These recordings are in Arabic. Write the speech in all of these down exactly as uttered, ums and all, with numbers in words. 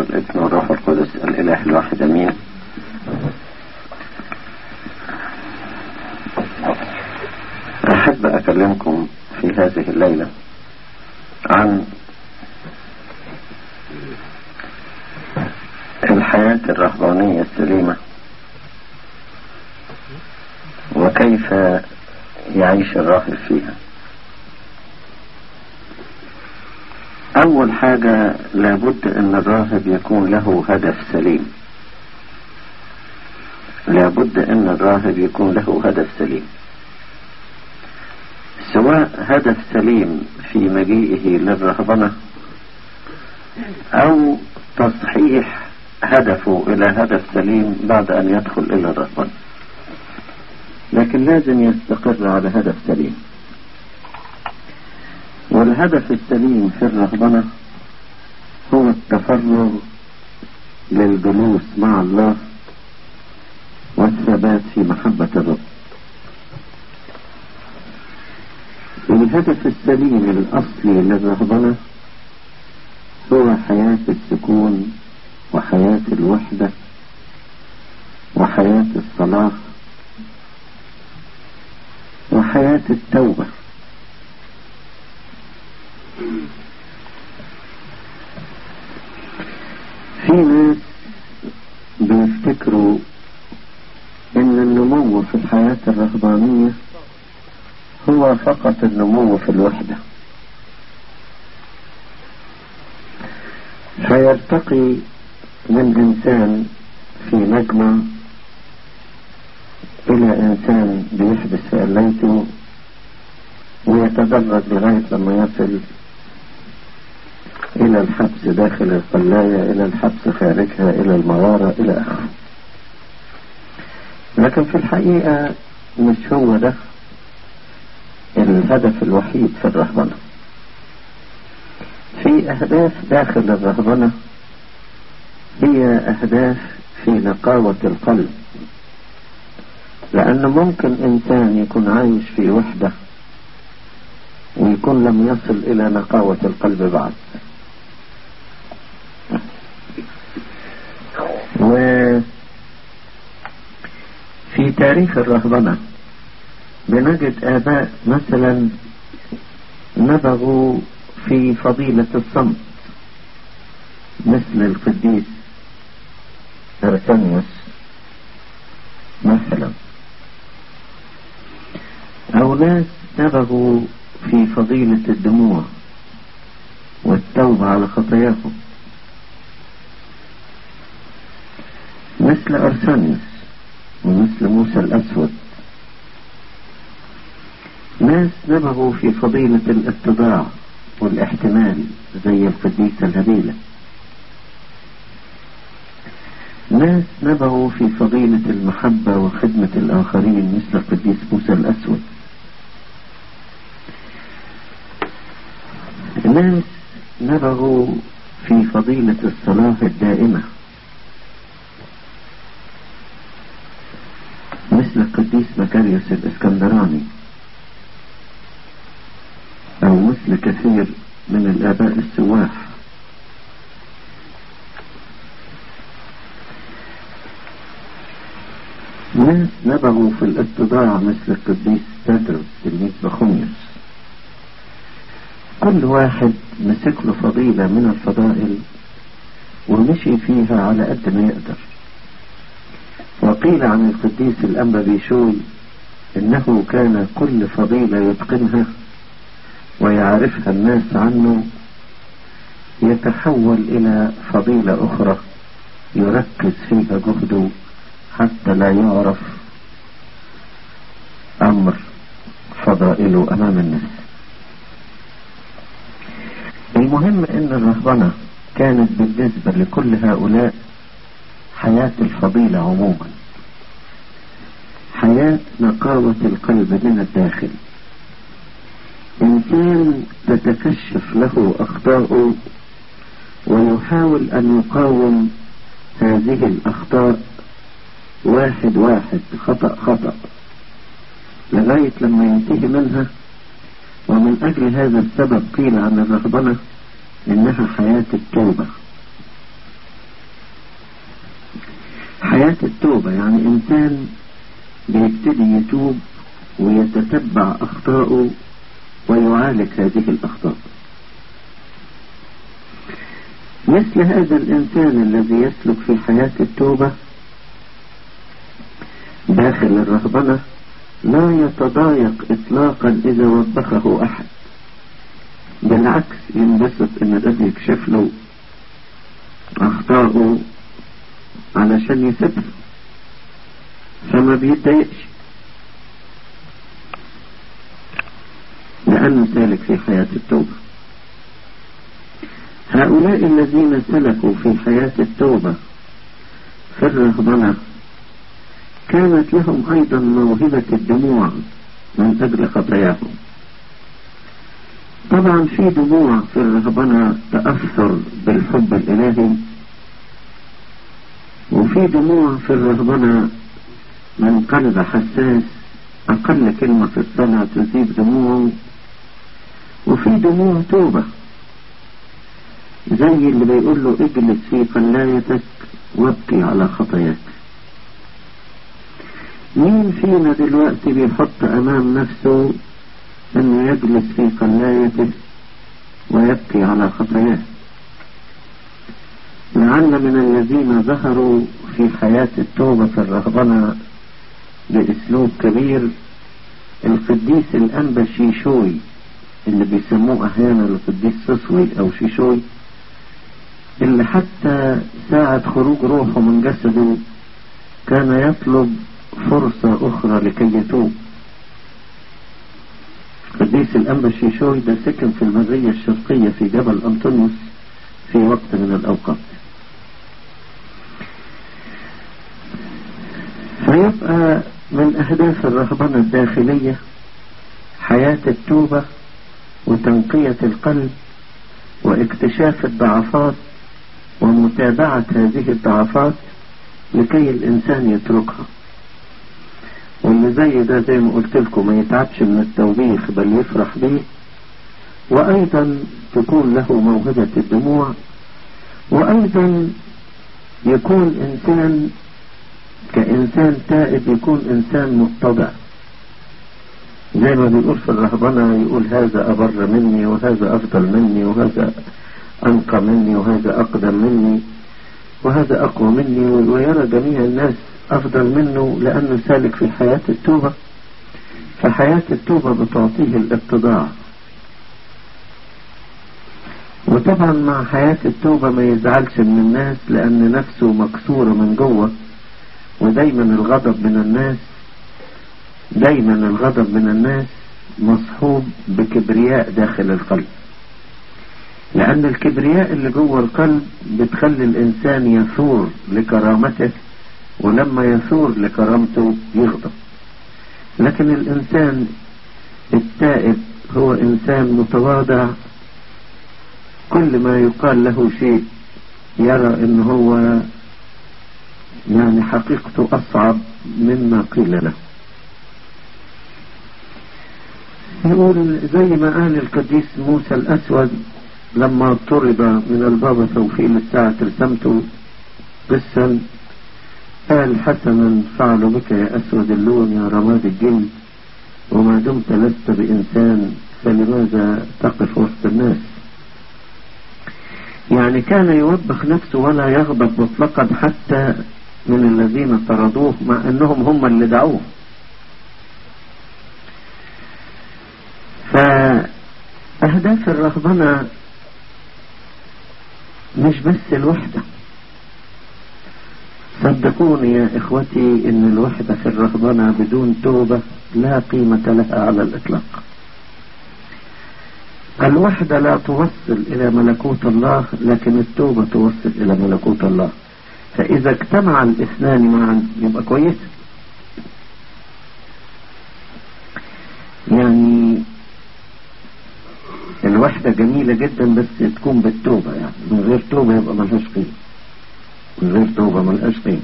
والابن والروح القدس الإله الواحد أمين. أحب أكلمكم في هذه الليلة عن الحياة الرهبانية السليمة وكيف يعيش الراهب فيها. أول حاجة لابد أن الراهب يكون له هدف سليم. لابد أن الراهب يكون له هدف سليم، سواء هدف سليم في مجيئه للرهبنة أو تصحيح هدفه إلى هدف سليم بعد أن يدخل إلى الرهبنة، لكن لازم يستقر على هدف سليم. والهدف السليم في الرهبنة هو التفرغ للجلوس مع الله والثبات في محبة الرب. الهدف السليم الأصلي للرهبنة هو حياة السكون وحياة الوحدة وحياة الصلاة وحياة التوبة. في ناس بيفتكروا ان النمو في الحياة الرهبانية هو فقط النمو في الوحدة، فيرتقي من انسان في مجمع الى انسان بيحبس في قليته ويتدرج لغاية لما يصل الى الحبس داخل القلاية، الى الحبس خارجها، الى المغارة، الى اخره. لكن في الحقيقة مش هو ده الهدف الوحيد في الرهبنة. في اهداف داخل الرهبنة هي اهداف في نقاوة القلب، لان ممكن انسان يكون عايش في وحدة ويكون لم يصل الى نقاوة القلب بعد. وفي تاريخ الرهبنة بنجد آباء مثلا نبغوا في فضيلة الصمت مثل القديس أرسانيوس مثلا، أو ناس نبغوا في فضيلة الدموع والتوبة على خطاياهم مثل أرسانيوس ومثل موسى الأسود. ناس نبغوا في فضيلة الاتضاع والاحتمال زي القديسة الهبيلة. ناس نبغوا في فضيلة المحبة وخدمة الآخرين مثل القديس موسى الأسود. ناس نبغوا في فضيلة الصلاة الدائمة مثل القديس مكاريوس الإسكندراني، أو مثل كثير من الآباء السواح. ناس نبغوا في الاتضاع مثل القديس تدرس تلميذ بخوميوس. كل واحد مسك له فضيلة من الفضائل ومشي فيها على قد ما يقدر. وقيل عن القديس الأنبا بيشوي إنه كان كل فضيلة يتقنها ويعرفها الناس عنه يتحول إلى فضيلة أخرى يركز فيها جهده حتى لا يعرف أمر فضائله أمام الناس. المهم إن الرهبنة كانت بالنسبة لكل هؤلاء حياة الفضيلة عموما، حياة نقاوة القلب من الداخل. إنسان تتكشف له أخطاؤه ويحاول أن يقاوم هذه الأخطاء واحد واحد، خطأ خطأ، لغاية لما ينتهي منها. ومن أجل هذا السبب قيل عن الرهبنة إنها حياة التوبة. حياة التوبة يعني إنسان بيبتدي يتوب ويتتبع أخطاءه ويعالج هذه الأخطاء. مثل هذا الإنسان الذي يسلك في حياة التوبة داخل الرهبنة لا يتضايق إطلاقا إذا وبخه أحد، بالعكس ينبسط إن ده يكشف له أخطاءه علشان يسيبها، فما بيتضايقش لأنه سالك في حياة التوبة. هؤلاء الذين سلكوا في حياة التوبة في الرهبنة كانت لهم أيضا موهبة الدموع من أجل خطاياهم. طبعا في دموع في الرهبنة تأثر بالحب الإلهي، وفي دموع في الرهبنة من قلب حساس أقل كلمة في الصلاة تزيد دموعه، وفي دموع توبة زي اللي بيقول له اجلس في قلايتك وابكي على خطاياك. مين فينا دلوقتي بيحط أمام نفسه أنه يجلس في قلايته ويبكي على خطاياه؟ لعل من الذين ظهروا في حياة التوبة في الرهبنة بأسلوب كبير القديس الأنبا شيشوي اللي بيسموه أحيانا القديس سسوي أو شيشوي، اللي حتى ساعة خروج روحه من جسده كان يطلب فرصة أخرى لكي يتوب. القديس الأنبا شيشوي ده سكن في المزية الشرقية في جبل أنطونيوس في وقت من الأوقات. فيبقى من أهداف الرهبنة الداخلية حياة التوبة وتنقية القلب واكتشاف الضعفات ومتابعة هذه الضعفات لكي الإنسان يتركها. واللي زي ده زي ما قلت لكم ما يتعبش من التوبيخ بل يفرح به، وأيضا تكون له موهبة الدموع، وأيضا يكون إنسان كإنسان تائب يكون إنسان متضع، زي ما بيقول في الرهبنة يقول هذا أبر مني وهذا أفضل مني وهذا أنقى مني وهذا أقدم مني وهذا أقوى مني، ويرى جميع الناس أفضل منه لأنه سالك في حياة التوبة. فحياة التوبة بتعطيه الاتضاع، وطبعا مع حياة التوبة ما يزعلش من الناس لأن نفسه مكسورة من جوه، ودايما الغضب من الناس دايما الغضب من الناس مصحوب بكبرياء داخل القلب، لأن الكبرياء اللي جوه القلب بتخلي الإنسان يثور لكرامته، ولما يثور لكرامته يغضب. لكن الإنسان التائب هو إنسان متواضع، كل ما يقال له شيء يرى إن هو يعني حقيقته أصعب مما قيل له. يقول زي ما قال القديس موسى الأسود لما طرد من البابا توفيل الساعة رسمته قسا، قال حسنا فعل بك يا أسود اللون يا رماد الجلد، وما دمت لست بإنسان فلماذا تقف وسط الناس؟ يعني كان يوبخ نفسه ولا يغضب مطلقا حتى من الذين طردوه مع أنهم هم اللي دعوه. فأهداف الرهبنة مش بس الوحدة، صدقوني يا إخوتي إن الوحدة في الرهبنة بدون توبة لا قيمة لها على الإطلاق. الوحدة لا توصل إلى ملكوت الله، لكن التوبة توصل إلى ملكوت الله. فإذا اجتمع الاثنان معا يبقى كويس. يعني الوحدة جميلة جدا بس تكون بالتوبة، يعني من غير توبة يبقى ملهاش قيمة، من غير توبة ملهاش قيمة.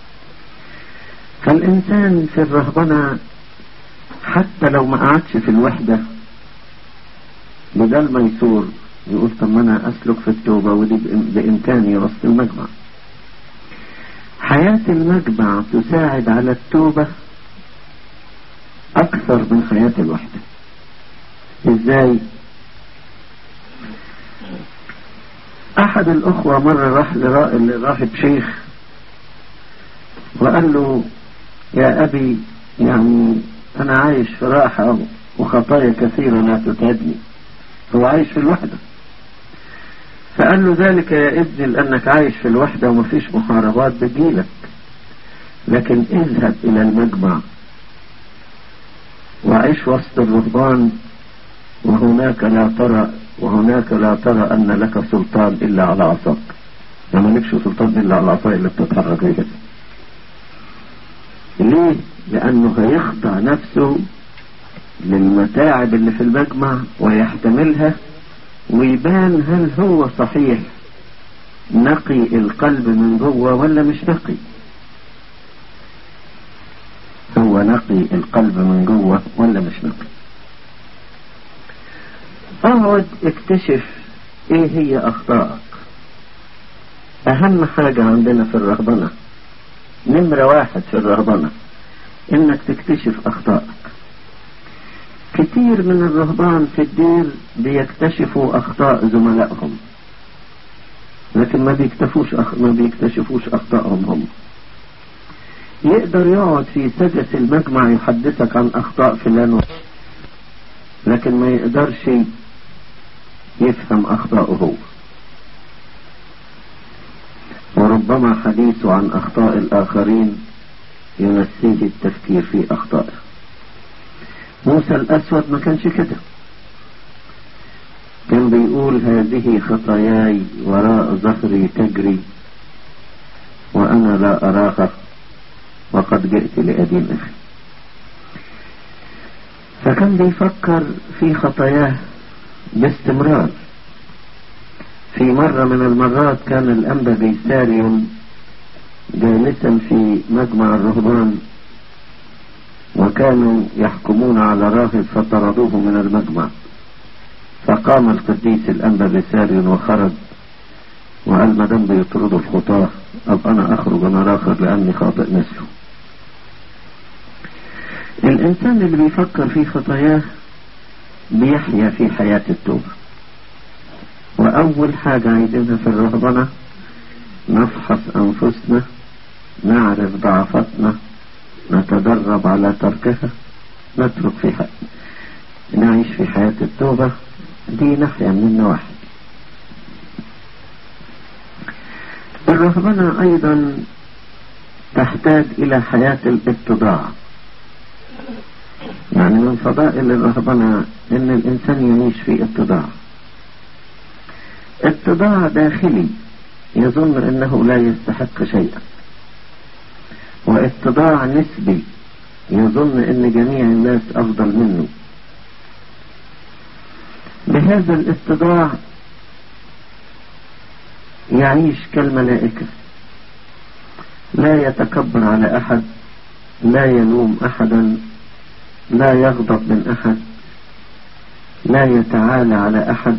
فالإنسان في الرهبنة حتى لو ما قعدش في الوحدة بدل ما يثور يقول طب ما أنا أسلك في التوبة ودي بإمكاني وسط المجمع. حياة المجمع تساعد على التوبة أكثر من حياة الوحدة. إزاي؟ أحد الأخوة مرة راح لراهب شيخ وقال له يا أبي يعني أنا عايش في راحة وخطايا كثيرة لا تتعبني. هو عايش في الوحدة، فقال له ذلك يا ابني لأنك عايش في الوحدة ومفيش محاربات بتجيلك، لكن اذهب إلى المجمع وعيش وسط الرهبان وهناك لا ترى وهناك لا ترى أن لك سلطان إلا على عصاك. ما لكش سلطان إلا على عصاك اللي بتتحرك بيها. ليه؟ لأنه هيخضع نفسه للمتاعب اللي في المجمع ويحتملها، ويبان هل هو صحيح نقي القلب من جوه ولا مش نقي. هو نقي القلب من جوه ولا مش نقي. اقعد اكتشف ايه هي اخطائك. اهم حاجة عندنا في الرهبنة، نمرة واحد في الرهبنة، انك تكتشف اخطائك. كتير من الرهبان في الدير بيكتشفوا اخطاء زملائهم، لكن ما بيكتشفوش أخ... ما بيكتشفوش اخطائهم هم. يقدر يقعد في سجس المجمع يحدثك عن اخطاء فلان، لكن ما يقدرش يفهم اخطاءه هو، وربما حديثه عن اخطاء الاخرين ينسيه التفكير في اخطائه. موسى الاسود ما كانش كده، كان بيقول هذه خطاياي وراء ظهري تجري وانا لا اراها وقد جئت لأدين أخي. فكان بيفكر في خطاياه باستمرار. في مرة من المرات كان الأنبا بيساريون جالسا في مجمع الرهبان وكانوا يحكمون على راهب فطردوه من المجمع، فقام القديس الأنبا بيساريون وخرج وقال ما دام بيطردوا الخطاة أب أنا أخرج أنا آخر لأني خاطئ مثله. الإنسان اللي بيفكر في خطاياه بيحيا في حياة التوبة. وأول حاجة عايزينها في الرهبنة نفحص أنفسنا، نعرف ضعفتنا، نتدرب على تركها، نترك في حياة نعيش في حياة التوبة. دي ناحية من النواحي. الرهبنة أيضا تحتاج إلى حياة الاتضاع. يعني من فضائل الرهبنة ان الانسان يعيش في اتضاع. اتضاع داخلي يظن انه لا يستحق شيئا، واتضاع نسبي يظن ان جميع الناس افضل منه. بهذا الاتضاع يعيش كالملائكة، لا يتكبر على احد، لا يلوم احدا، لا يغضب من أحد، لا يتعالى على أحد،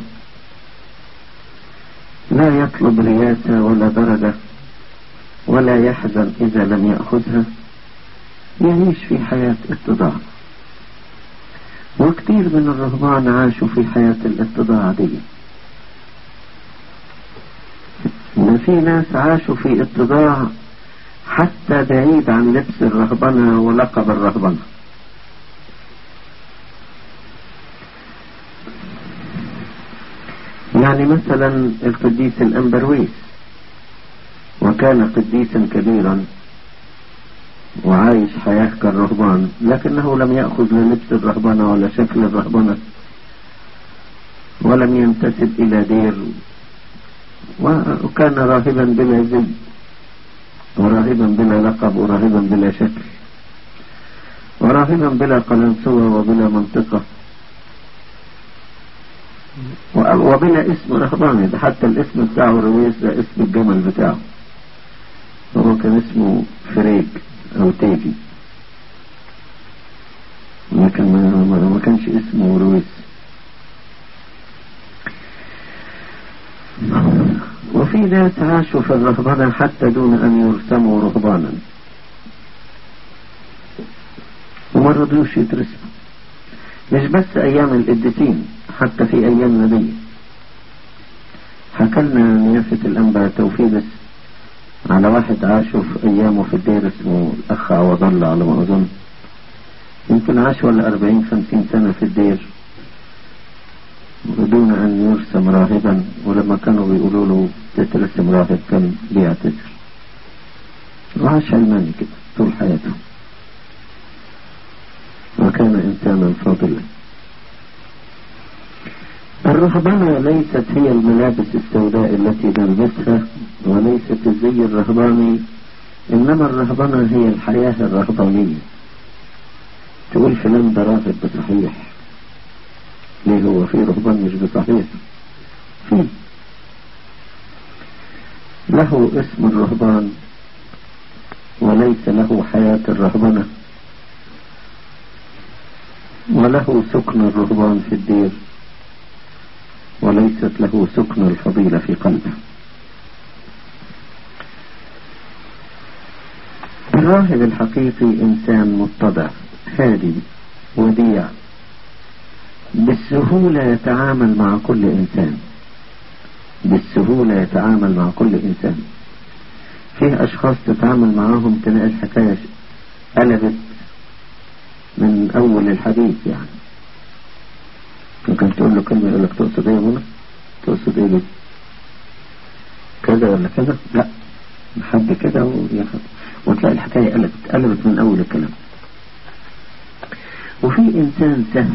لا يطلب رياسة ولا درجة، ولا يحزن إذا لم يأخذها. يعيش في حياة اتضاع. وكثير من الرهبان عاشوا في حياة الاتضاع دي. وفي ناس عاشوا في اتضاع حتى بعيد عن لبس الرهبنة ولقب الرهبنة. يعني مثلا القديس الأنبرويس، وكان قديسا كبيرا وعايش حياة كالرهبان، لكنه لم يأخذ للبس الرهبنة ولا شكل الرهبنة، ولم ينتسب إلى دير، وكان راهبا بلا زي، وراهبا بلا لقب، وراهبا بلا شكل، وراهبا بلا قلنسوة وبلا منطقة، وبلا اسم رهباني. ده حتى الاسم بتاعه رويس ده اسم الجمل بتاعه، هو كان اسمه فريج او تيجي، لكن ما, ما كانش اسمه رويس. وفي وفي ناس عاشوا في الرهبنة حتى دون أن يرسموا رهبانا وما رضيوش يترسموا، مش بس أيام القديسين، حتى في أيامنا دي. حكلنا نيافة الأنبا توفيق على واحد عاشوا في أيامه في الدير اسمه الأخ عوض الله على ما أظن، يمكن عاش ولا أربعين خمسين سنة في الدير بدون أن يرسم راهبا، ولما كانوا بيقولوا له تترسم راهب كان بيعتذر، وعاش علماني كده طول حياته، وكان إنسانا فاضلا. الرهبنة ليست هي الملابس السوداء التي نلبسها، وليست الزي الرهباني، إنما الرهبنة هي الحياة الرهبانية. تقول فلان ده راهب بصحيح، ليه هو في رهبان مش بصحيح؟ فيه له اسم الرهبان وليس له حياة الرهبنة، وله سكن الرهبان في الدير وليست له سكن الفضيلة في قلبه. الراهب الحقيقي إنسان متضع هادي وديع، بالسهولة يتعامل مع كل إنسان، بالسهولة يتعامل مع كل إنسان. فيه أشخاص تتعامل معهم تلاقي الحكاية قلبت من أول الحديث، يعني ممكن تقول له كلمة يقول لك تقصد ايه يا منى؟ تقصد ايه بيه؟ كذا ولا كذا؟ لا حد كده وياخد، وتلاقي الحكاية قلبت قلبت من أول الكلام. وفي إنسان سهل،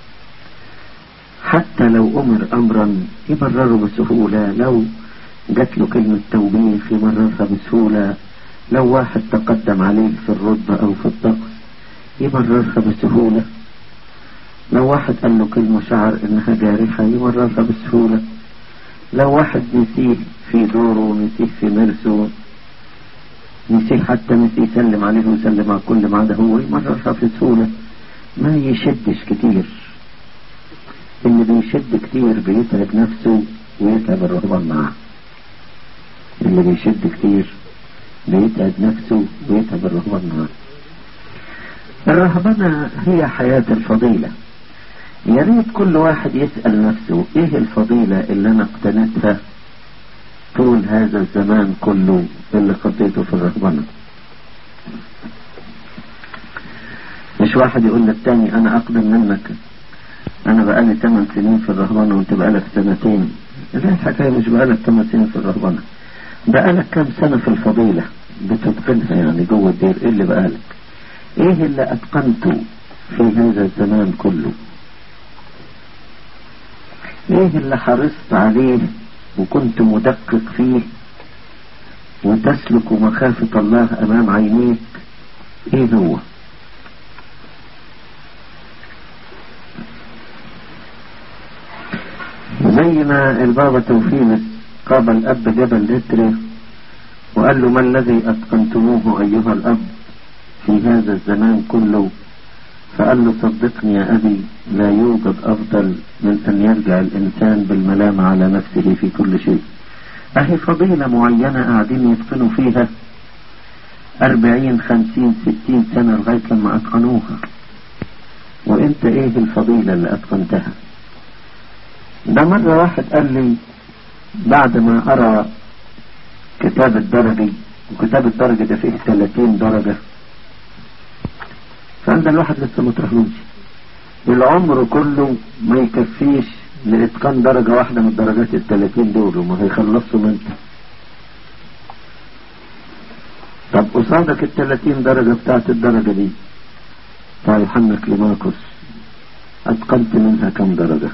حتى لو أمر أمرا يبرره بسهولة، لو جات له كلمة توبيخ يبررها بسهولة، لو واحد تقدم عليه في الرتبة أو في الطقس يبررها بسهولة، لو واحد قال له كلمة شعر إنها جارحة يبررها بسهولة، لو واحد نسيه في دوره، نسيه في مرسه، نسيه حتى نسيه يسلم عليه ويسلم على كل ما عدا هو، يبررها بسهولة، ما يشدش كتير. اللي بيشد كتير بيتعب نفسه ويتعب الرهبان معاه، اللي بيشد كتير بيتعب نفسه ويتعب الرهبان معاه. الرهبنة هي حياة الفضيلة. يا ريت كل واحد يسأل نفسه ايه الفضيلة اللي انا اقتنتها طول هذا الزمان كله اللي قضيته في الرهبنة. مش واحد يقول للتاني انا اقدم منك، انا بقالي ثمان سنين في الرهبنة وانت بقالك سنتين. لا، الحكاية مش بقالك ثمان سنين في الرهبنة، بقالك كم سنة في الفضيلة بتتقنها يعني جوه الدير. ايه اللي بقالك؟ ايه اللي اتقنته في هذا الزمان كله؟ ايه اللي حرصت عليه وكنت مدقق فيه وتسلك مخافة الله امام عينيك؟ ايه هو؟ زي ما البابا توفيق قابل اب جبل لتري وقال له ما الذي اتقنتموه ايها الاب في هذا الزمان كله؟ فقال له صدقني يا أبي، لا يوجد أفضل من أن يرجع الإنسان بالملامة على نفسه في كل شيء. أهي فضيلة معينة قاعدين يتقنوا فيها أربعين خمسين ستين سنة لغاية لما أتقنوها، وإنت إيه الفضيلة اللي أتقنتها؟ ده مرة واحد قال لي بعد ما أرى كتاب الدرجي، وكتاب الدرجي ده فيه ثلاثين درجة، فعند الواحد لسه مترهلوش، العمر كله ما يكفيش لإتقان درجة واحدة من الدرجات الثلاثين دول، وما هيخلصوا منك. طب قصادك الثلاثين درجة بتاعت الدرجة دي بتاع يوحنا كليماكوس أتقنت منها كم درجة؟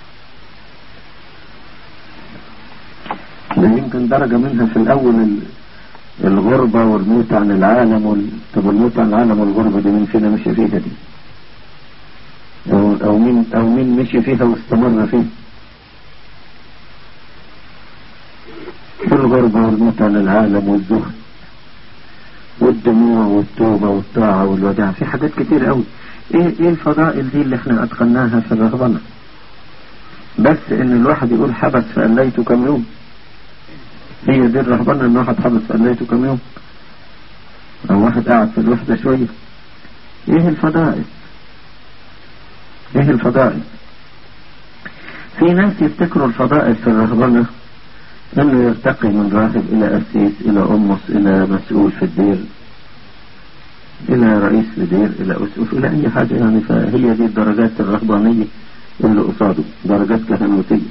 لا يمكن درجة منها في الأول الغربة والموت عن العالم وال... طب الموت عن العالم والغربة دي مين فينا مشي فيها دي؟ أو, أو مين أو مين مشي فيها واستمر فيها؟ الغربة والموت عن العالم والزهد والدموع والتوبة والطاعة والوداع، في حاجات كتير قوي. ايه ايه الفضائل دي اللي احنا اتقناها في الرهبنة؟ بس ان الواحد يقول حبس فأليته كم يوم، هي دي الرهبنة ان واحد حبس في قلايته كم يوم، او واحد قاعد في الوحدة شوية؟ ايه الفضائل؟ ايه الفضائل؟ في ناس يفتكروا الفضائل في الرهبنة انه يرتقي من راهب الى قسيس الى امص الى مسؤول في الدير الى رئيس لدير الى اسقف الى اي حاجة يعني. فهي دي الدرجات الرهبانية اللي قصاده، درجات كهنوتية.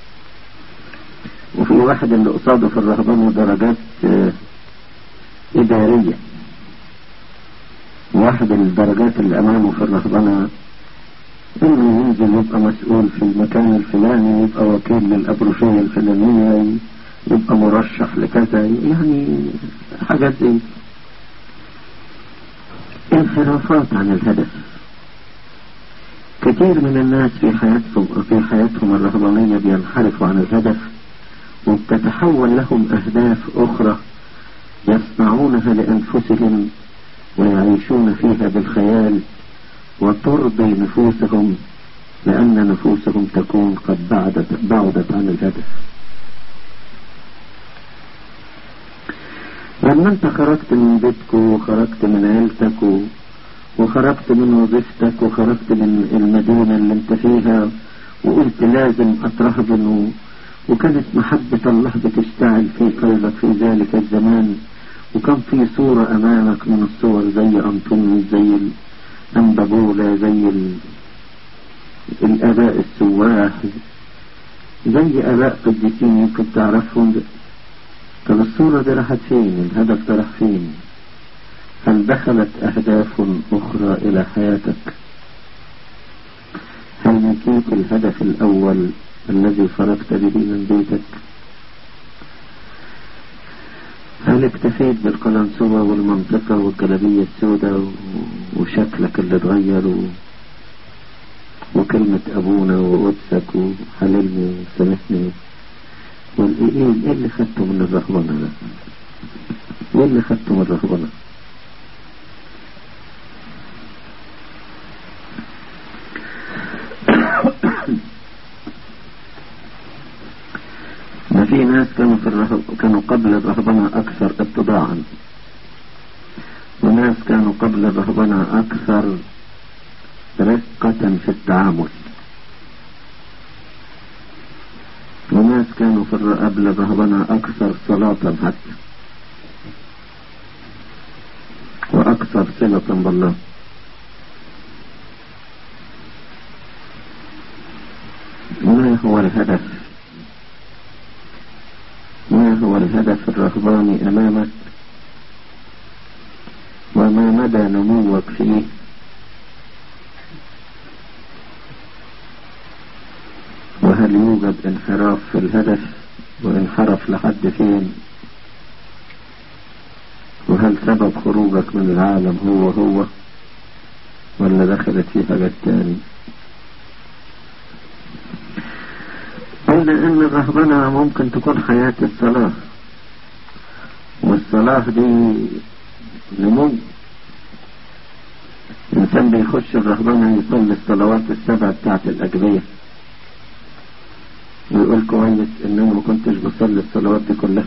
وفي واحد اللي قصاده في الرهبنة درجات اه ادارية. واحد الدرجات اللي امامه في الرهبنة انه ينزل يبقى مسؤول في المكان الفلاني، يبقى وكيل للابروشية الفلانية، يبقى مرشح لكذا، يعني حاجات زي انحرافات عن الهدف. كثير من الناس في حياتهم في حياتهم الرهبانية بينحرفوا عن الهدف، وبتتحول لهم أهداف أخرى يصنعونها لأنفسهم ويعيشون فيها بالخيال، وترضي نفوسهم لأن نفوسهم تكون قد بعدت, بعدت عن الهدف. لما انت خرجت من بيتك وخرجت من عيلتك وخرجت من وظيفتك وخرجت من المدينة اللي انت فيها وقلت لازم اترهبن، وكانت محبة الله بتشتعل في قلبك في ذلك الزمان، وكان في صورة امامك من الصور زي انطونيوس، زي الانبابولة، زي الاباء السواح، زي اباء قديسين يمكن تعرفهم. طب الصورة دي راحت فين؟ الهدف ده راح فين؟ هل دخلت أهداف أخرى إلى حياتك؟ هل نسيت الهدف الأول الذي خرجت به من بيتك؟ هل اكتفيت بالقلنسوة والمنطقة والجلابية السوداء وشكلك اللي اتغير وكلمة أبونا وقدسك وحللني وسامحني؟ وايه اللي خدته من الرهبنة ده؟ ايه اللي خدته من الرهبنة؟ ما في ناس كانوا في الرهب كانوا قبل الرهبنة اكثر اتضاعا، وناس كانوا قبل الرهبنة اكثر رقة في التعامل، وناس كانوا في قبل الرهبنة أكثر صلاة حتى وأكثر صلة بالله. ما هو الهدف؟ ما هو الهدف الرهباني أمامك؟ وما مدى نموك فيه؟ وهل يوجد انحراف في الهدف؟ وانحرف لحد فين؟ وهل سبب خروجك من العالم هو هو ولا دخلت فيه حاجات تاني؟ قلنا ان الرهبنة ممكن تكون حياة الصلاة، والصلاة دي نمو. الانسان بيخش الرهبنة يصلي الصلوات السبع بتاعت الأجبية ويقول كويس ان انا ما كنتش بصلي الصلوات دي كلها،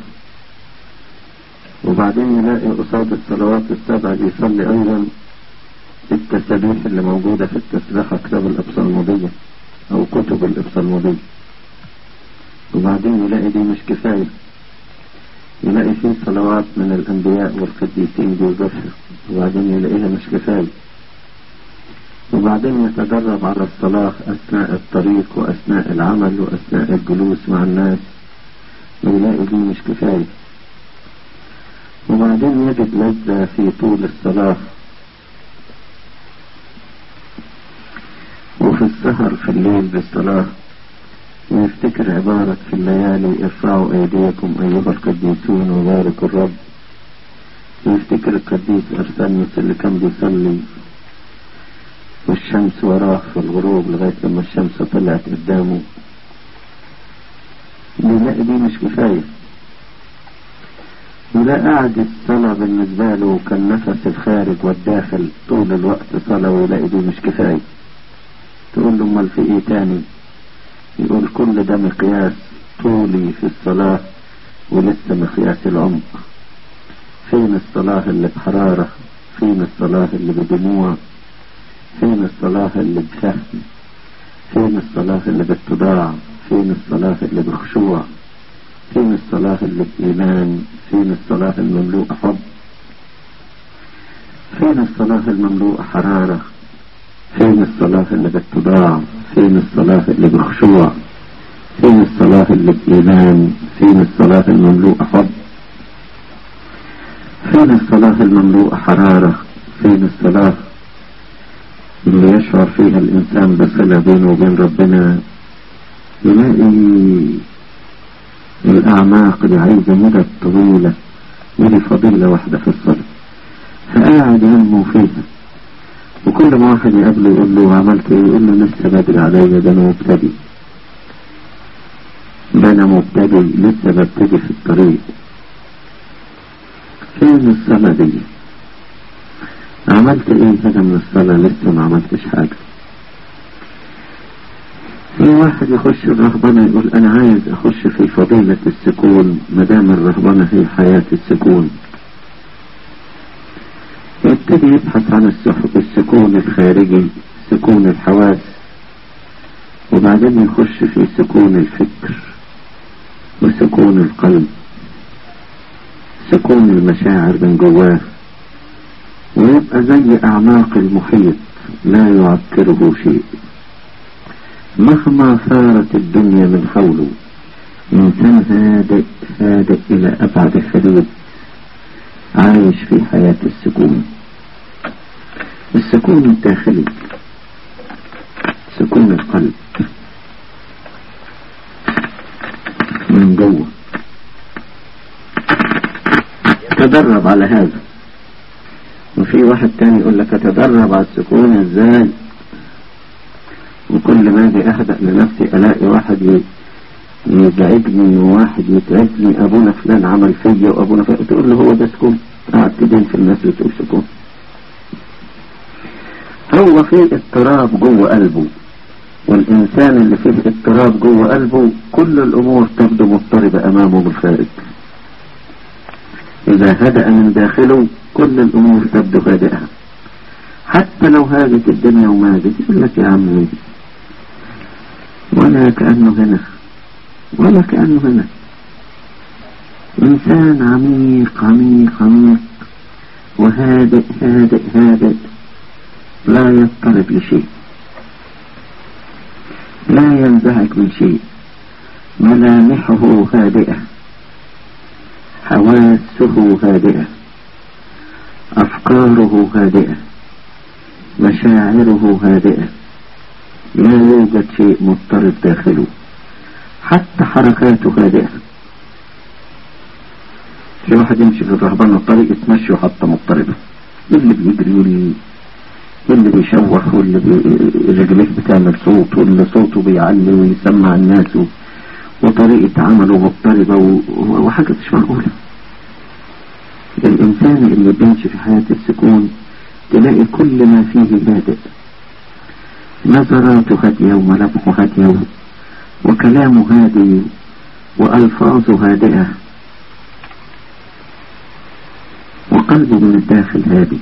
وبعدين يلاقي قصاد الصلوات السبع دي يصلي ايضا التسابيح اللي موجودة في التسبيحة كتاب الابصالمودية او كتب الابصالمودية، وبعدين يلاقي دي مش كفاية، يلاقي فيه صلوات من الانبياء والقديسين بيوقفها، وبعدين يلاقيها مش كفاية، وبعدين يتدرب على الصلاة أثناء الطريق وأثناء العمل وأثناء الجلوس مع الناس، ويلاقي دي مش كفاية، وبعدين يجد لذة في طول الصلاة وفي السهر في الليل بالصلاة، ويفتكر عبارة في الليالي ارفعوا أيديكم أيها القديسون وباركوا الرب، ويفتكر القديس أرسانيوس اللي كان بيصلي والشمس وراه في الغروب لغاية لما الشمس طلعت قدامه. بيلاقي دي مش كفاية، ولا قاعد الصلاة بالنسبة له كالنفس الخارج والداخل طول الوقت صلاة، ويلاقي دي مش كفاية. تقول له امال في ايه تاني؟ يقول كل ده مقياس طولي في الصلاة ولسه مقياس العمق. فين الصلاة اللي بحرارة؟ فين الصلاة اللي بدموع؟ فين الصلاة اللي بفهم؟ فين الصلاة اللي باتضاع؟ فين الصلاة اللي بخشوع؟ فين الصلاة اللي بإيمان؟ فين الصلاة المملوءة حب؟ فين الصلاة المملوءة حرارة؟ فين الصلاة اللي باتضاع؟ فين الصلاة اللي بخشوع؟ فين الصلاة اللي بإيمان؟ فين الصلاة المملوءة حب؟ فين الصلاة المملوءة حرارة؟ فين الصلاة اللي يشعر فيها الإنسان بصلة بينه وبين ربنا؟ يلاقي الأعماق دي عايزة مدة طويلة، ودي فضيلة واحدة في الصلاة، فقاعد ينمو فيها. وكل ما واحد يقابله يقول له عملت ايه؟ يقول له لسه بدري عليا، ده انا مبتدئ، ده انا مبتدئ لسه ببتدي في الطريق. فين الصلاة دي؟ عملت ايه هذا من الصلاة؟ لسه ما عملتش حاجة. في واحد يخش الرهبنة يقول انا عايز اخش في فضيلة السكون، مدام الرهبنة هي حياة السكون. يبتدي يبحث عن السكون الخارجي، سكون الحواس، وبعدين يخش في سكون الفكر وسكون القلب، سكون المشاعر من جواه، ويبقى زي أعماق المحيط لا يعكره شيء. مهما ثارت الدنيا من حوله، إنسان هادئ هادئ إلى أبعد الحدود، عايش في حياة السكون، السكون الداخلي، سكون القلب من جوه. تدرب على هذا. وفي واحد تاني يقول لك اتدرب على السكون ازاي؟ وكل ما اجي اهدأ لنفسي الاقي واحد يزعجني وواحد يتعبني، ابونا فلان عمل فيا وابونا فلان، تقول له هو ده سكون؟ قاعد تدين في الناس وتقول سكون؟ هو في اضطراب جوه قلبه، والإنسان اللي فيه اضطراب جوه قلبه كل الأمور تبدو مضطربة أمامه بالخارج. إذا هدأ من داخله كل الأمور تبدو هادئة، حتى لو هاجت الدنيا وماجت يقول لك يا عمي ولا كأنه هنا ولا كأنه هنا. إنسان عميق عميق عميق وهادئ هادئ هادئ، لا يضطرب لشيء، لا ينزعج من شيء، ملامحه هادئة، حواسه هادئة، أفكاره هادئة، مشاعره هادئة، لا يوجد شيء مضطرب داخله، حتى حركاته هادئة. في واحد يمشي في الرهبان الطريق يتمشي وحتى مضطربة، اللي بيجري واللي اللي بيشوح واللي رجليه بتعمل صوت واللي صوته بيعلي ويسمع الناس، وطريقة عمله مضطربة وحاجة مش معقولة. الإنسان اللي بيمشي في حياة السكون تلاقي كل ما فيه هادئ، نظراته هادية وملامحه هادية وكلامه هادي وألفاظه هادئة وقلبه من الداخل هادي.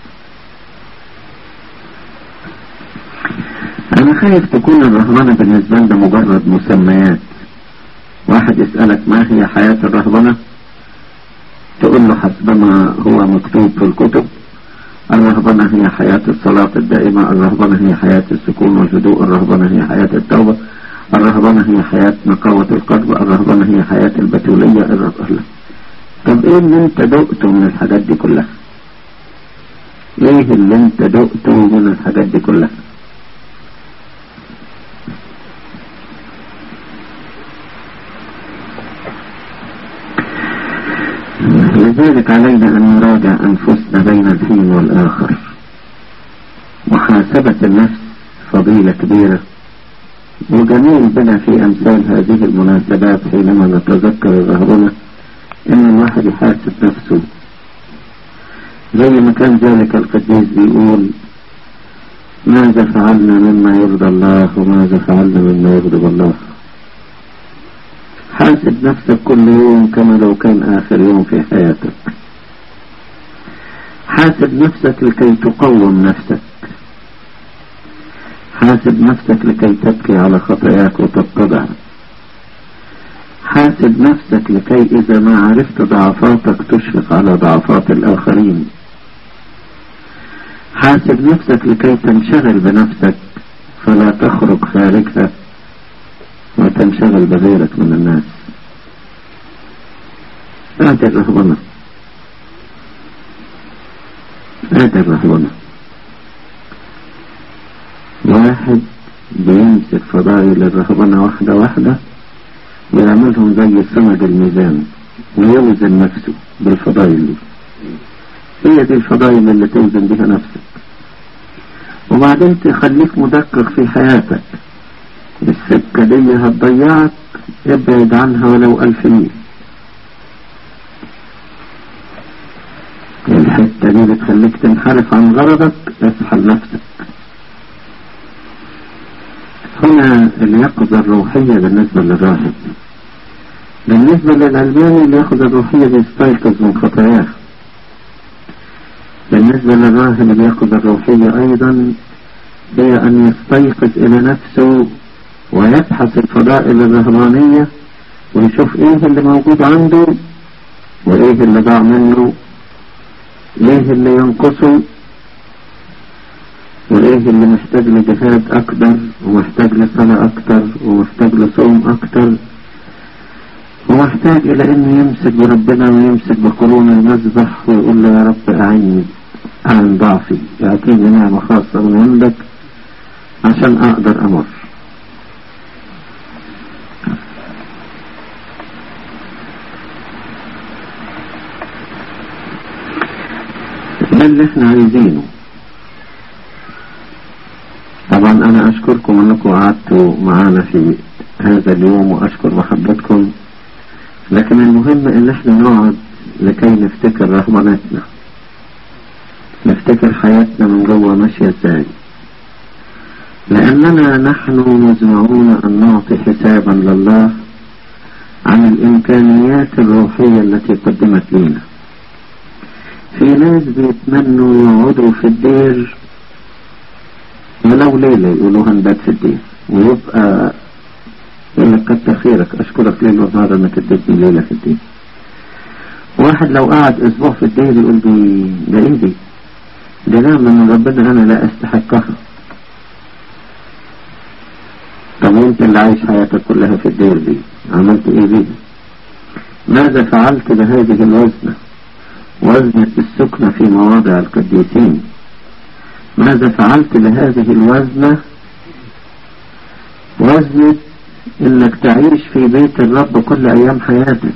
أنا خايف تكون الرهبنة بالنسبة لنا مجرد مسميات. واحد يسألك ما هي حياة الرهبنة؟ تقول له حسبما هو مكتوب في الكتب، الرهبنة هي حياة الصلاة الدائمة، الرهبنة هي حياة السكون والهدوء، الرهبنة هي حياة التوبة، الرهبنة هي حياة نقاوة القلب، الرهبنة هي حياة البتولية. الرهبنة. طب ايه اللي انت دقته من الحاجات دي كلها؟ ايه اللي انت دقته من الحاجات دي كلها؟ لذلك علينا أن نراجع أنفسنا بين الحين والآخر. محاسبة النفس فضيلة كبيرة، وجميل بنا في أمثال هذه المناسبات حينما نتذكر الرهبنة إن الواحد يحاسب نفسه زي ما كان ذلك القديس بيقول ماذا فعلنا مما يرضى الله وماذا فعلنا مما يغضب الله. حاسب نفسك كل يوم كما لو كان آخر يوم في حياتك. حاسب نفسك لكي تقوم نفسك. حاسب نفسك لكي تبكي على خطاياك وتتضع. حاسب نفسك لكي إذا ما عرفت ضعفاتك تشفق على ضعفات الآخرين. حاسب نفسك لكي تنشغل بنفسك فلا تخرج خارجها وتنشغل بغيرك من الناس. هذه الرهبنة، هذه الرهبنة. واحد بيمسك فضائل الرهبنة واحدة واحدة ويعملهم زي صمد الميزان ويوزن نفسه بالفضائل دي. هي دي الفضائل اللي توزن بها نفسك، وبعدين تخليك مدقق في حياتك. السكة دي هتضيعك، ابعد عنها ولو ألف ميل. الحتة دي بتخليك تنحرف عن غرضك، اصحى لنفسك. هنا اليقظة الروحية بالنسبة للراهب. بالنسبة للعلماني اليقظة الروحية بيستيقظ من خطاياه. بالنسبة للراهب اليقظة الروحية أيضا هي أن يستيقظ إلى نفسه ويبحث الفضائل الرهبانية ويشوف إيه اللي موجود عنده وإيه اللي ضاع منه، إيه اللي ينقصه، وإيه اللي محتاج لجهاد أكبر ومحتاج لصلاة أكتر ومحتاج لصوم أكتر، ومحتاج إلى أنه يمسك بربنا ويمسك بقرون المذبح ويقول له يا رب أعني عن ضعفي، يعطيني نعمة خاصة من عندك عشان أقدر أمر. ده اللي احنا عايزينه. طبعا أنا أشكركم أنكم قعدتوا معانا في هذا اليوم وأشكر محبتكم، لكن المهم أن احنا نقعد لكي نفتكر رهبنتنا، نفتكر حياتنا من جوه ماشية ازاي، لأننا نحن مزمعون أن نعطي حسابا لله عن الإمكانيات الروحية التي قدمت لنا. في ناس بيتمنوا يقعدوا في الدير ولو ليلة، يقولوا هنبات في الدير، ويبقى يقول لك كتر خيرك أشكرك ليل ونهار أنك اديتني ليلة في الدير. واحد لو قعد أسبوع في الدير يقول دي ده إيه دي؟ ده نعمة من ربنا أنا لا أستحقها. طب وأنت اللي عايش حياتك كلها في الدير دي عملت إيه بيها؟ ماذا فعلت بهذه الوزنة؟ وزنة السكنة في مواضع القديسين. ماذا فعلت بهذه الوزنة؟ وزنة انك تعيش في بيت الرب كل ايام حياتك.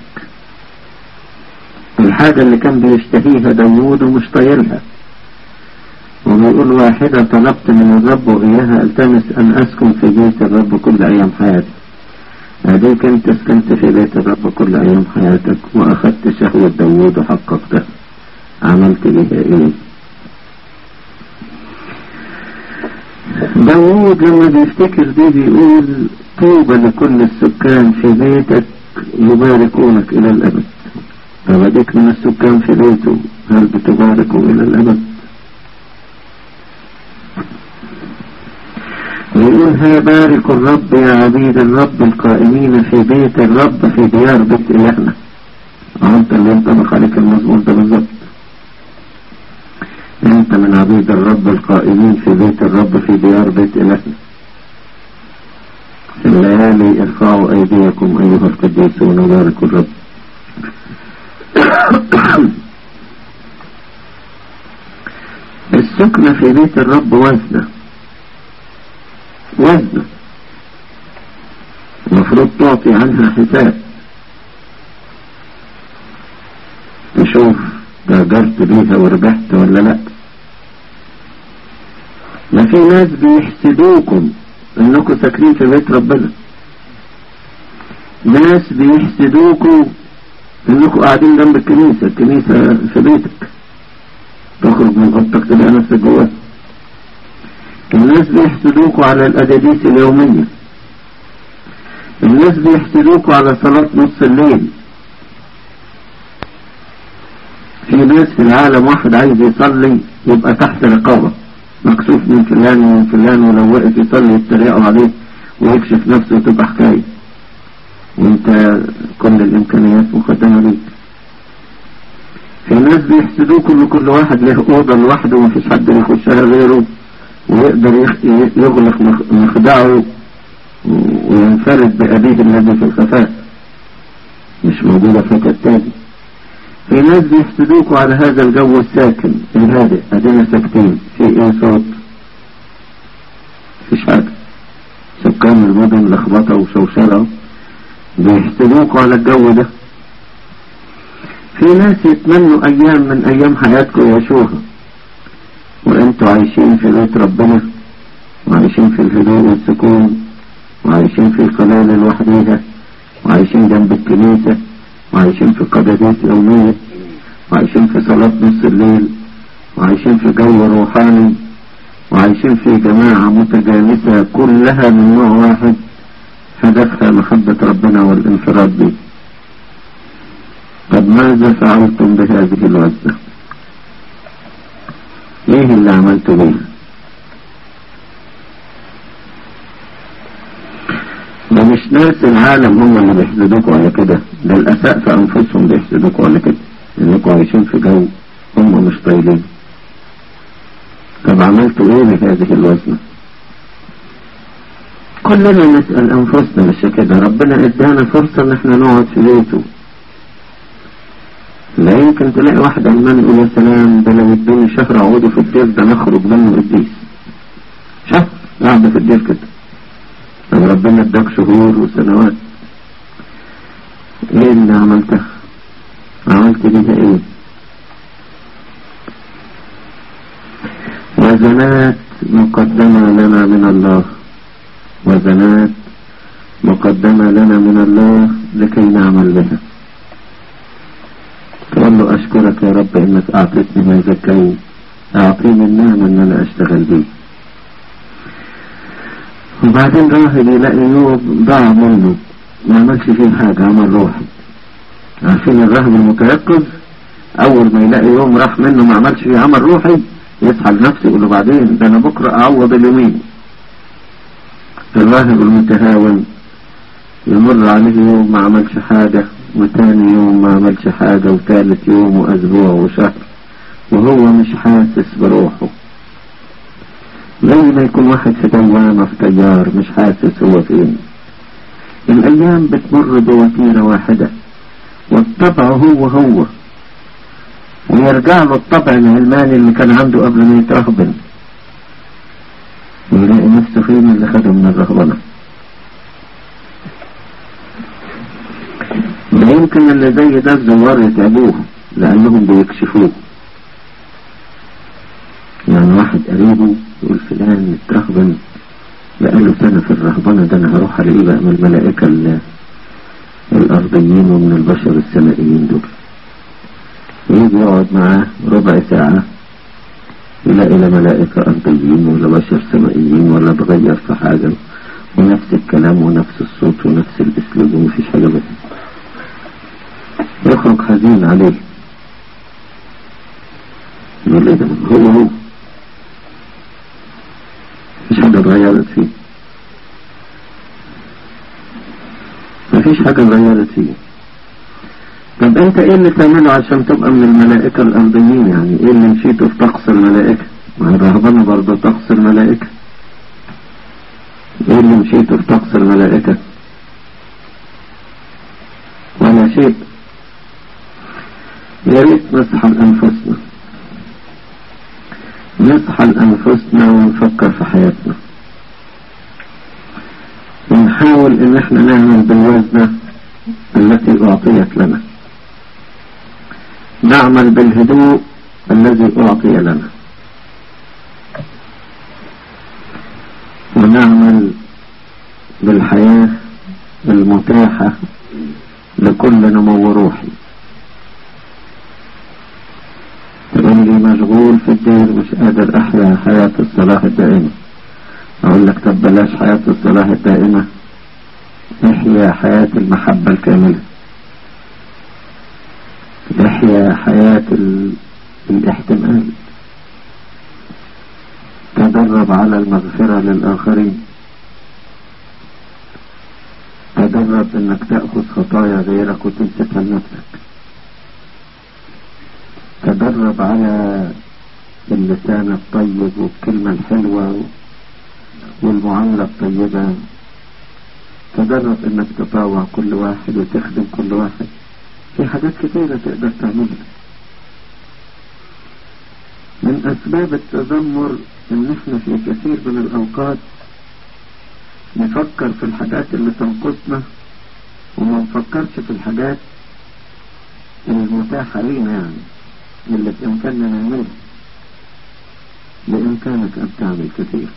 الحاجة اللي كان بيشتهيها داوود ومش طايلها، وبيقول واحدة طلبت من الرب وإياها التمس أن أسكن في بيت الرب كل أيام حياتي. هذيك أنت سكنت في بيت الرب كل أيام حياتك وأخذت شهوة داوود وحققتها، عملت بها إيه؟ داوود لما بيفتكر دي بيقول طوبى لكل السكان في بيتك يباركونك إلى الأبد. فبديك من السكان في بيته هل بتباركوا إلى الأبد؟ يقول ها بارك الرب يا عبيد الرب القائمين في بيت الرب في ديار بيت إلهنا. أنت اللي ينطبق عليك المزمور ده بالظبط، أنت من عبيد الرب القائمين في بيت الرب في ديار بيت إلهنا. في الليالي ارفعوا أيديكم أيها القديسون وباركوا الرب. السكنة في بيت الرب وزنة وزنة المفروض تعطي عنها حساب، تشوف تاجرت بيها وربحت ولا لا. ما في ناس بيحسدوكم انكم ساكنين في بيت ربنا، ناس بيحسدوكم انكم قاعدين جنب الكنيسة، الكنيسة في بيتك، تخرج من اوضتك تلاقي نفسك جواها. الناس بيحسدوكوا على الأداديس اليومية، الناس ناس بيحسدوكوا على صلاة نص الليل. في ناس في العالم واحد عايز يصلي يبقى تحت رقابة، مكسوف من فلان ومن فلان، ولو وقف يصلي يتريقوا عليه ويكشف نفسه وتبقى حكاية، وانت كل الامكانيات مقدمة ليك. في ناس بيحسدوك ان كل واحد له اوضه لوحده ومفيش حد يخشها غيره، ويقدر يغلق مخدعه وينفرد بأبيه الذي في الخفاء، مش موجودة فكرة تاني. في ناس بيحسدوكوا على هذا الجو الساكن الهادئ، ادينا ساكتين، في ايه صوت؟ مفيش حاجة. سكان المدن لخبطة وشوشرة بيحسدوكوا على الجو ده. في ناس يتمنوا ايام من ايام حياتكم يعيشوها وانتوا عايشين في بيت ربنا، وعايشين في الهدوء والسكون، وعايشين في القلالة الوحدية، وعايشين جنب الكنيسة، وعايشين في قداسات يومية، وعايشين في صلاة نص الليل، وعايشين في جو روحاني، وعايشين في جماعة متجانسة كلها من نوع واحد هدفها محبة ربنا والانفراد به. طب ماذا فعلتم بهذه الوزنة؟ ايه اللي عملتوا بيها؟ ده مش ناس العالم هم اللي بيحسدوكوا على كده، ده الأساء أنفسهم بيحسدوكوا على كده، انكم عايشين في جو هم مش طايلين. طب عملتوا ايه بهذه الوزنة؟ كلنا نسأل أنفسنا مش كده. ربنا ادانا فرصة ان احنا نقعد في بيته. لا يمكن تلاقي واحد عمال يقول يا سلام ده لو ادوني شهر اقعده في الدير ده نخرج منه قديس. شهر قاعد في الدير كده. طب ربنا اداك شهور وسنوات، ايه اللي عملته؟ عملت بيها ايه؟ وزنات مقدمة لنا من الله، وزنات مقدمة لنا من الله لكي نعمل بها. تقول له اشكرك يا رب انك اعطيتني هذا الكون، اعطيني النعمة ان انا اشتغل بيه. وبعدين راهب يلاقي يوم ضاع منه ما عملش فيه حاجة، عمل روحي. عارفين الراهب المتيقظ اول ما يلاقي يوم راح منه ما عملش فيه عمل روحي يصحى لنفسه يقول له بعدين ده انا بكرة اعوض اليومين. الراهب المتهاون يمر عليه يوم ما عملش حاجة، وتاني يوم ما عملش حاجة، وثالث يوم واسبوع وشهر وهو مش حاسس بروحه. زي ما يكون واحد في دوامة في تيار مش حاسس هو فين. الأيام بتمر بوتيرة واحدة والطبع هو هو، ويرجع له الطبع العلماني اللي كان عنده قبل ما يترهبن، ويلاقي نفسه فين اللي خده من الرهبنة. لا يمكن اللي زي ده الزوار يتعبوه لأنهم بيكشفوه. يعني واحد قريبه يقول فلان اترهبن بقاله سنة في الرهبنة، ده انا هروح الاقيه بقى من الملائكة الارضيين ومن البشر السمائيين دول. ويجي يقعد معاه ربع ساعة يلاقي لا ملائكة ارضيين ولا بشر سمائيين ولا اتغير في حاجة، ونفس الكلام ونفس الصوت ونفس الاسلوب ومفيش حاجة بس. يخرج حزين عليه يقول ايه ده هو هو مفيش حاجة اتغيرت فيه، مفيش حاجة اتغيرت فيه. طب انت ايه اللي تعمله عشان تبقى من الملائكة الارضيين؟ يعني ايه اللي مشيته في طقس الملائكة؟ مع الرهبنة برضه طقس الملائكة. ايه اللي مشيته في طقس الملائكة؟ ولا شيء. يا ريت نصحى لأنفسنا، نصحى لأنفسنا ونفكر في حياتنا، ونحاول ان احنا نعمل بالوزنة التي اعطيت لنا، نعمل بالهدوء الذي اعطي لنا، ونعمل بالحياة المتاحة لكل نمو روحي. تقول لي مشغول في الدير مش قادر احيا حياة الصلاح الدائمة. اقول لك طب بلاش حياة الصلاح الدائمة، احيا حياة المحبة الكاملة، احيا حياة ال... الاحتمال، تدرب على المغفرة للآخرين، تدرب انك تأخذ خطايا غيرك وتمسكها لنفسك، تدرب على اللسان الطيب والكلمة الحلوة والمعاملة الطيبة، تدرب انك تطاوع كل واحد وتخدم كل واحد. في حاجات كثيرة تقدر تعملها. من اسباب التذمر ان احنا في كثير من الاوقات نفكر في الحاجات اللي تنقصنا وما نفكرش في الحاجات المتاحة لينا، يعني اللي بإمكاننا نعملها. بإمكانك أن تعمل كثير.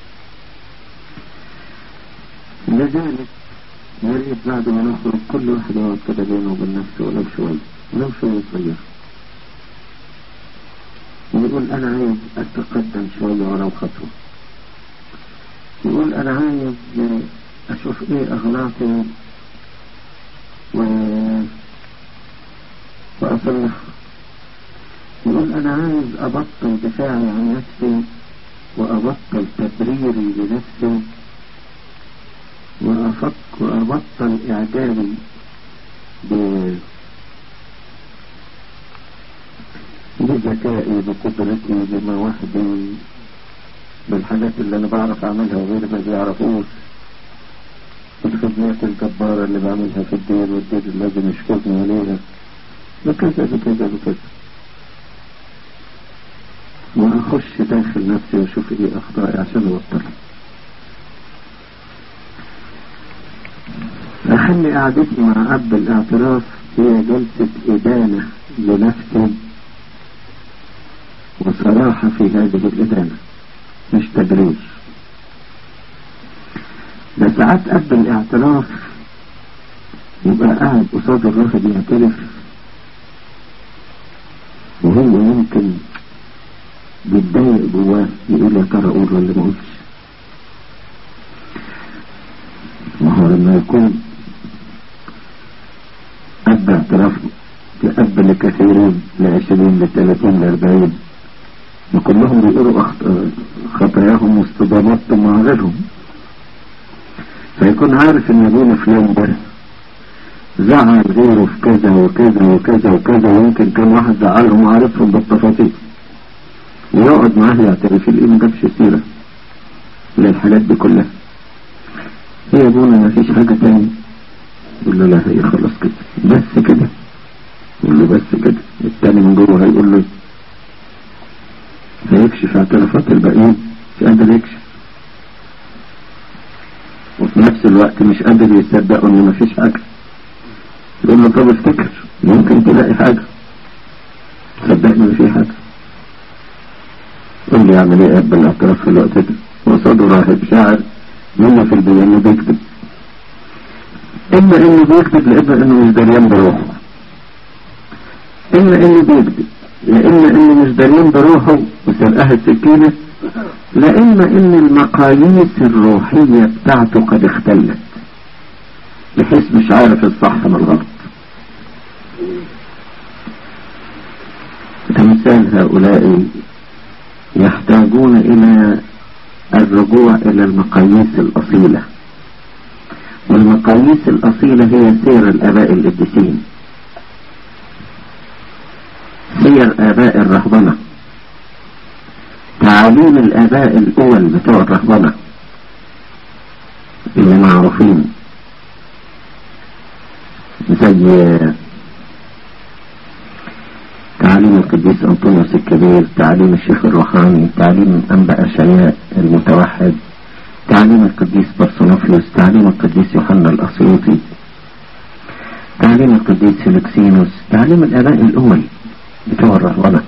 لذلك يريد بعد ما نخرج كل واحد يقعد كده بينه وبين نفسه ولو شوية ولو شوية صغير، ويقول أنا عايز أتقدم شوية ولو خطوة، يقول أنا عايز أشوف إيه أغلاطي و... وأصلح، يقول أنا عايز أبطل دفاعي عن نفسي وأبطل تبريري لنفسي وأفك وأبطل إعجابي ب... بذكائي بقدرتي بمواهبي بالحاجات اللي أنا بعرف أعملها وغيري ما بيعرفوش، الخدمات الجبارة اللي بعملها في الدير والدير اللي لازم يشكرني عليها بكذا بكذا بكذا، وأخش داخل نفسي وأشوف إيه أخطائي عشان أبطلها. أخلي قعدتي مع أب الاعتراف هي جلسة إدانة لنفسي وصراحة في هذه الإدانة، مش تبرير. ده ساعات أب الاعتراف يبقى قاعد قصاد الراهب يعترف وهو يمكن بيتضايق جواه، يقول يا ترى أقول ولا ما أقولش. ما هو لما يكون أب اعتراف أب لكثيرين لعشرين لثلاثين لأربعين وكلهم بيقولوا خطاياهم واصطداماتهم مع غيرهم، فيكون عارف ان ابونا فلان ده زعل غيره في كذا وكذا وكذا وكذا، ويمكن كان واحد زعلهم وعارفهم بالتفاصيل، ويقعد معاه يعترف يلاقيه ما جابش سيره للحالات دي كلها. هي ابونا ما فيش حاجه تاني؟ يقول له لا هي خلاص كده بس كده، يقول له بس كده. التاني من جوه هيقول له هيكشف اعترافات الباقيين، مش قادر يكشف، وفي نفس الوقت مش قادر يصدق انه مفيش حاجة. يقول له طب افتكر ممكن تلاقي حاجة، صدقني مفيش حاجة. قول لي يعمل ايه اب الاعتراف في الوقت ده وصاده راهب شاعر منه في البيان انه بيكتب، اما انه بيكتب لإما انه مش دريان بروحه، اما انه بيكتب لإما انه مش دريان بروحه وسرقها السكينة، لإما ان المقاييس الروحية بتاعته قد اختلت بحيث مش عارف الصح من الغلط. أمثال هؤلاء يحتاجون إلى الرجوع إلى المقاييس الأصيلة، والمقاييس الأصيلة هي سير الآباء القديسين، سير آباء الرهبنة، تعاليم الآباء الأول بتوع الرهبنة اللي معروفين، زي تعاليم القديس أنطونيوس الكبير، تعاليم الشيخ الروحاني، تعاليم أنبا أشعياء المتوحد، تعاليم القديس برسونوفيوس، تعاليم القديس يوحنا الأسيوطي، تعاليم القديس فيلكسينوس، تعاليم الآباء الأول بتوع الرهبنة،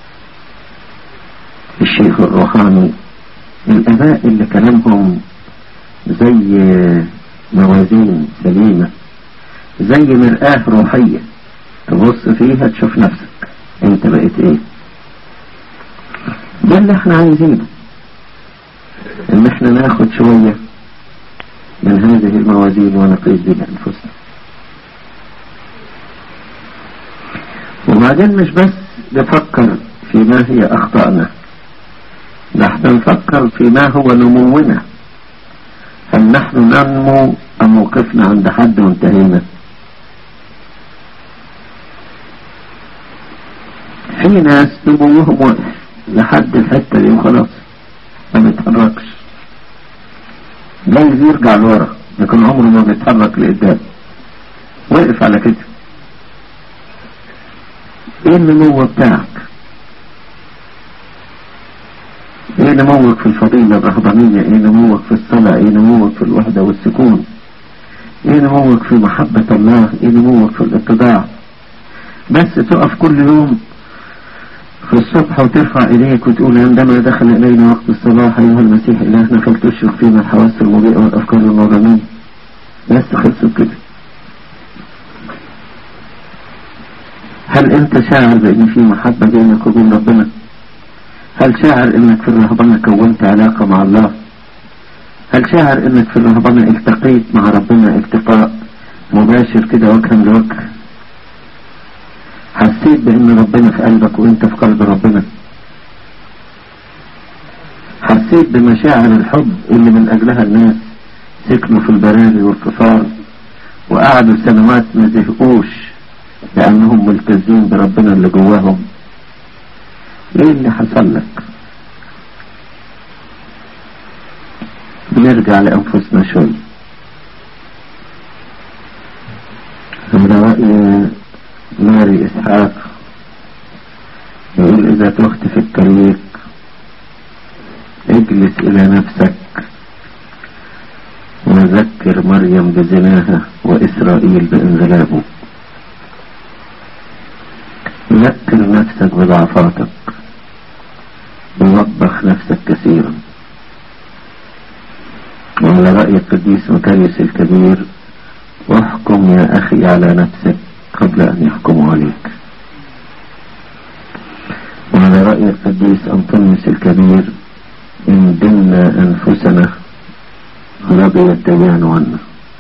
الشيخ الروحاني، الآباء اللي كلامهم زي موازين سليمة، زي مرآة روحية تبص فيها تشوف نفسك انت بقيت ايه. ده اللي احنا عايزينه، ان احنا ناخد شوية من هذه هذه الموازين ونقيس بها أنفسنا. وبعدين مش بس نفكر فيما هي أخطأنا، نحن نفكر فيما هو نمونا. هل نحن ننمو أم وقفنا عند حد وانتهينا؟ في ناس نموهم واقف لحد الحتة دي وخلاص ما بيتحركش، جايز يرجع لورا لكن عمره ما بيتحرك لقدام، واقف على كده. ايه النمو بتاعك؟ ايه نموك في الفضيلة الرهبانية؟ ايه نموك في الصلاة؟ ايه نموك في الوحدة والسكون؟ ايه نموك في محبة الله؟ ايه نموك في الاتضاع؟ بس تقف كل يوم في الصبح وترفع إليك وتقول عندما دخل إلينا وقت الصباح أيها المسيح إلهنا فلتشرق فينا الحواس المضيئة والأفكار المرمية. بس خلصت كده. هل أنت شاعر بأن في محبة بينك وبين ربنا؟ هل شاعر أنك في الرهبنة كونت علاقة مع الله؟ هل شاعر أنك في الرهبنة التقيت مع ربنا التقاء مباشر كده وجها لوجه؟ حسيت بأن ربنا في قلبك وانت في قلب ربنا؟ حسيت بمشاعر الحب اللي من أجلها الناس سكنوا في البراري والقفار وقعدوا سنوات ما زهقوش لأنهم ملتزمين بربنا اللي جواهم؟ ايه اللي حصل لك؟ بنرجع لأنفسنا شوي. على رأي ماري إسحاق يقول إذا تخت في الطريق اجلس إلى نفسك وذكر مريم بزناها وإسرائيل بانغلابه. ذكر نفسك بضعفاتك ووبخ نفسك كثيرا. وعلى رأي القديس مكاريوس الكبير واحكم يا أخي على نفسك قبل أن يحكموا عليك. وعلى رأي القديس أنطونيوس الكبير إن دنا أنفسنا رضي الديان عنا.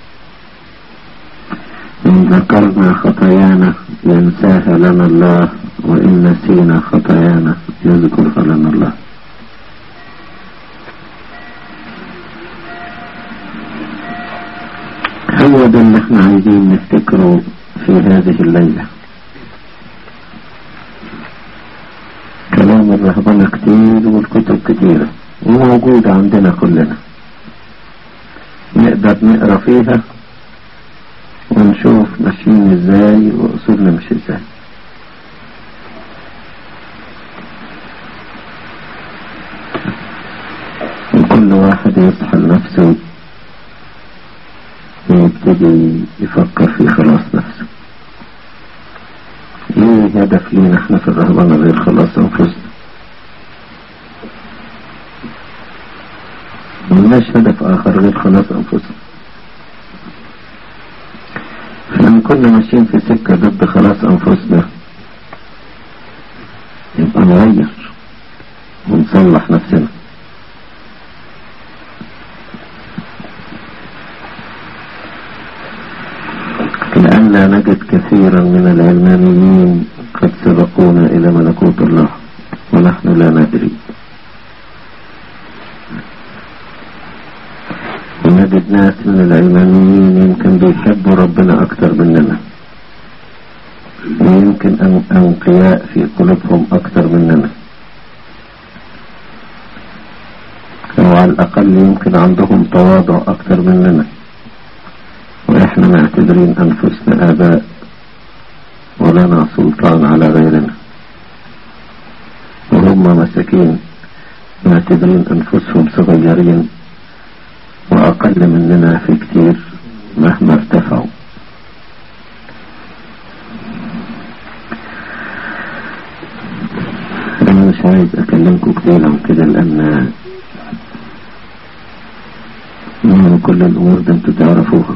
إن ذكرنا خطايانا ينساها لنا الله وإن نسينا خطايانا يذكرها لنا الله. هو ده اللي احنا عايزين نفتكره في هذه الليلة. كلام الرهبنة كتير والكتب كتيرة وموجودة عندنا كلنا، نقدر نقرأ فيها ونشوف ماشيين ازاي وأصولنا مش ازاي. وكل واحد يصحى لنفسه ويبتدي يفكر في خلاص نفسه. ايه هدف لينا احنا في الرهبنة غير خلاص انفسنا؟ ملناش هدف اخر غير خلاص انفسنا. فلما كنا ماشيين في سكة ضد خلاص انفسنا يبقى نغير ونصلح نفسنا. لأننا نجد كثيرا من العلمانيين قد سبقونا إلى ملكوت الله ونحن لا ندري، ونجد ناس من العلمانيين يمكن بيحبوا ربنا أكثر مننا ويمكن أنقياء في قلوبهم أكثر مننا، أو على الأقل يمكن عندهم تواضع أكثر مننا، وإحنا معتبرين أنفسنا آباء ولنا سلطان على غيرنا، وهم مساكين معتبرين أنفسهم صغيرين وأقل مننا في كتير مهما ارتفعوا. أنا مش عايز أكلمكم كتير عن كده لأن من كل الأمور دي انتوا تعرفوها،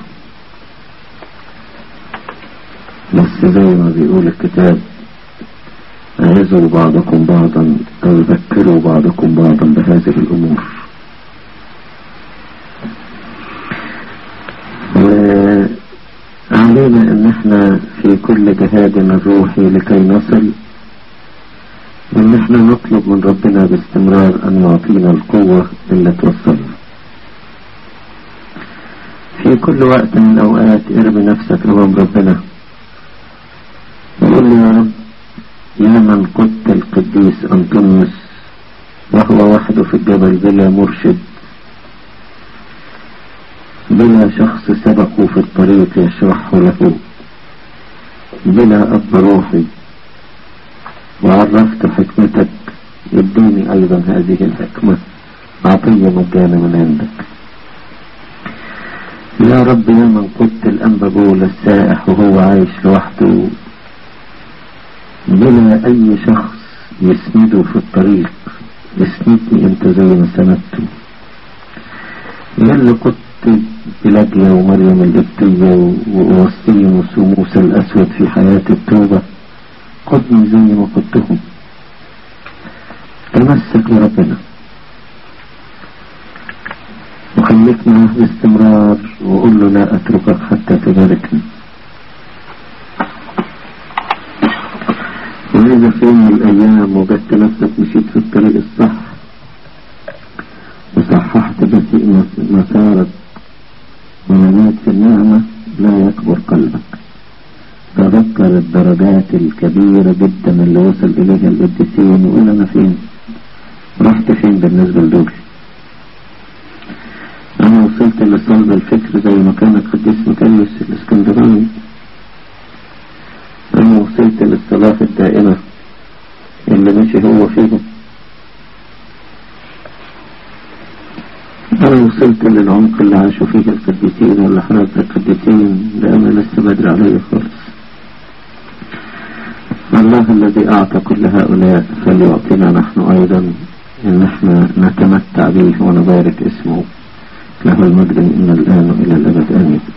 بس زي ما بيقول الكتاب اعظوا بعضكم بعضا أو ذكروا بعضكم بعضا بهذه الأمور. علينا ان احنا في كل جهادنا الروحي لكي نصل، ان احنا نطلب من ربنا باستمرار ان يعطينا القوة اللي توصلنا. في كل وقت من الاوقات ارمي نفسك امام ربنا وقول يا رب، يا من قدت القديس أنطونيوس وهو وحده في الجبل بلا مرشد، بلا شخص سبقه في الطريق يشرحه له، بلا أب روحي، وعرفت حكمتك، اديني أيضا هذه الحكمة عطية مجانا من عندك. يا رب، يا من قدت الأنبا بولا السائح وهو عايش لوحده بلا أي شخص يسنده في الطريق، اسندني انت زي ما سندته. يا اللي قدت بلاجيا ومريم القبطية وأوسطينوس وموسى الأسود في حياة التوبة، قدني زي ما قدتهم. تمسك لربنا وخليك معه باستمرار وقول له لا أتركك حتى تباركني. وإذا في يوم من الأيام وجدت نفسك مشيت في الطريق الصح وصححت مسارك ونميت في النعمة، لا يكبر قلبك. تذكر الدرجات الكبيرة جدا اللي وصل إليها القديسين وقول أنا فين، رحت فين بالنسبة لدول. أنا وصلت لصلب الفكر زي ما كان القديس مكاريوس الإسكندراني. أنا وصلت للصلاة الدائمة اللي مشي هو فيه. أنا وصلت للعمق اللي عاشوا فيه القديسين واللي حرق القديسين، لأنا لسه بدري عليه خالص. الله الذي أعطى كل هؤلاء فليعطينا نحن أيضا إن احنا نتمتع به ونبارك اسمه، له المجد من الآن وإلى الأبد آمين.